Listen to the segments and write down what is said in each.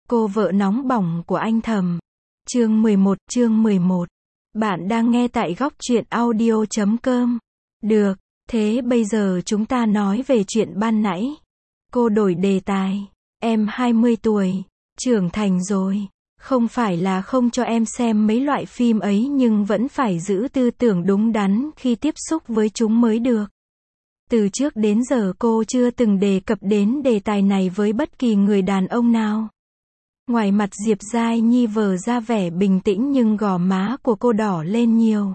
Cô vợ nóng bỏng của anh Thầm. Chương 11. Bạn đang nghe tại góc truyện audio.com. Được, thế bây giờ chúng ta nói về chuyện ban nãy. Cô đổi đề tài. Em 20 tuổi, trưởng thành rồi. Không phải là không cho em xem mấy loại phim ấy nhưng vẫn phải giữ tư tưởng đúng đắn khi tiếp xúc với chúng mới được. Từ trước đến giờ cô chưa từng đề cập đến đề tài này với bất kỳ người đàn ông nào. Ngoài mặt Diệp Giai Nhi vờ ra vẻ bình tĩnh nhưng gò má của cô đỏ lên nhiều.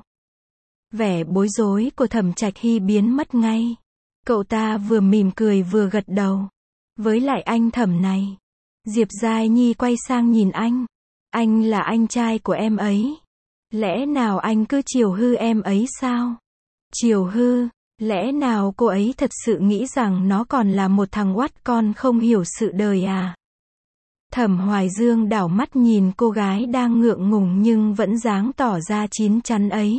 Vẻ bối rối của Thẩm Trạch Hy biến mất ngay. Cậu ta vừa mỉm cười vừa gật đầu. Với lại anh Thẩm này. Diệp Giai Nhi quay sang nhìn anh. Anh là anh trai của em ấy. Lẽ nào anh cứ chiều hư em ấy sao? Chiều hư? Lẽ nào cô ấy thật sự nghĩ rằng nó còn là một thằng oắt con không hiểu sự đời à? Thẩm Hoài Dương đảo mắt nhìn cô gái đang ngượng ngùng nhưng vẫn dáng tỏ ra chín chắn ấy.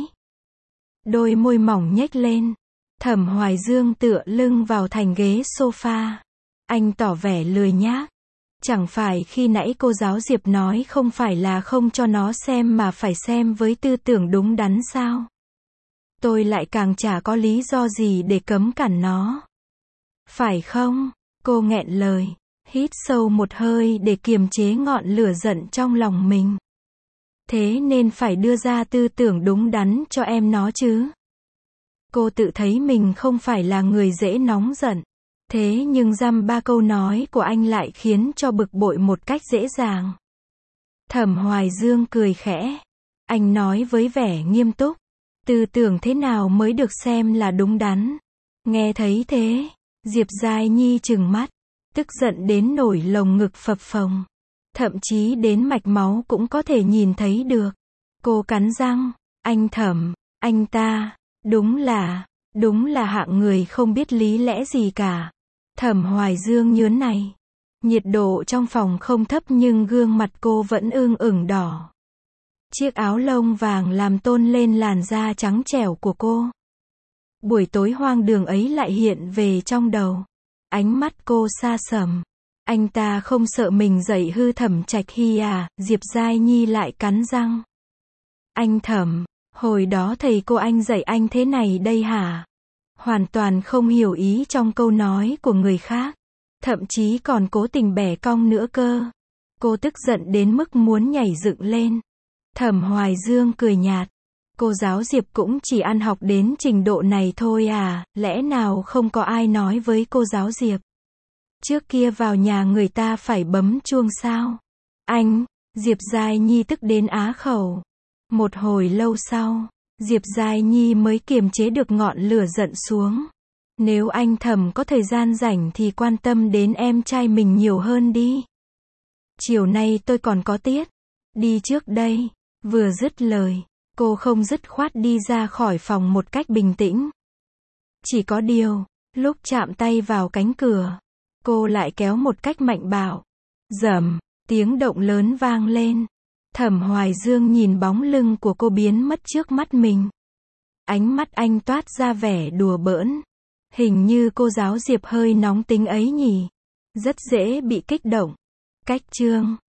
Đôi môi mỏng nhếch lên. Thẩm Hoài Dương tựa lưng vào thành ghế sofa. Anh tỏ vẻ lười nhác. Chẳng phải khi nãy cô giáo Diệp nói không phải là không cho nó xem mà phải xem với tư tưởng đúng đắn sao? Tôi lại càng chả có lý do gì để cấm cản nó. Phải không? Cô nghẹn lời. Hít sâu một hơi để kiềm chế ngọn lửa giận trong lòng mình. Thế nên phải đưa ra tư tưởng đúng đắn cho em nó chứ. Cô tự thấy mình không phải là người dễ nóng giận. Thế nhưng dăm ba câu nói của anh lại khiến cho bực bội một cách dễ dàng. Thẩm Hoài Dương cười khẽ. Anh nói với vẻ nghiêm túc. Tư tưởng thế nào mới được xem là đúng đắn? Nghe thấy thế, Diệp Giai Nhi trừng mắt. Tức giận đến nổi lồng ngực phập phồng. Thậm chí đến mạch máu cũng có thể nhìn thấy được. Cô cắn răng. Anh Thẩm, anh ta, đúng là hạng người không biết lý lẽ gì cả. Thẩm Hoài Dương nhớn này. Nhiệt độ trong phòng không thấp nhưng gương mặt cô vẫn ửng đỏ. Chiếc áo lông vàng làm tôn lên làn da trắng trẻo của cô. Buổi tối hoang đường ấy lại hiện về trong đầu. Ánh mắt cô xa sầm. Anh ta không sợ mình dạy hư Thẩm Trạch Hy à? Diệp Giai Nhi lại cắn răng. Anh Thẩm, hồi đó thầy cô anh dạy anh thế này đây hả? Hoàn toàn không hiểu ý trong câu nói của người khác. Thậm chí còn cố tình bẻ cong nữa cơ. Cô tức giận đến mức muốn nhảy dựng lên. Thẩm Hoài Dương cười nhạt. Cô giáo Diệp cũng chỉ ăn học đến trình độ này thôi à? Lẽ nào không có ai nói với cô giáo Diệp? Trước kia vào nhà người ta phải bấm chuông sao? Anh, Diệp Giai Nhi tức đến á khẩu. Một hồi lâu sau, Diệp Giai Nhi mới kiềm chế được ngọn lửa giận xuống. Nếu anh Thẩm có thời gian rảnh thì quan tâm đến em trai mình nhiều hơn đi. Chiều nay tôi còn có tiết. Đi trước đây. Vừa dứt lời, cô không dứt khoát đi ra khỏi phòng một cách bình tĩnh. Chỉ có điều, lúc chạm tay vào cánh cửa, cô lại kéo một cách mạnh bạo. Rầm, tiếng động lớn vang lên. Thẩm Hoài Dương nhìn bóng lưng của cô biến mất trước mắt mình. Ánh mắt anh toát ra vẻ đùa bỡn. Hình như cô giáo Diệp hơi nóng tính ấy nhỉ. Rất dễ bị kích động. Cách chương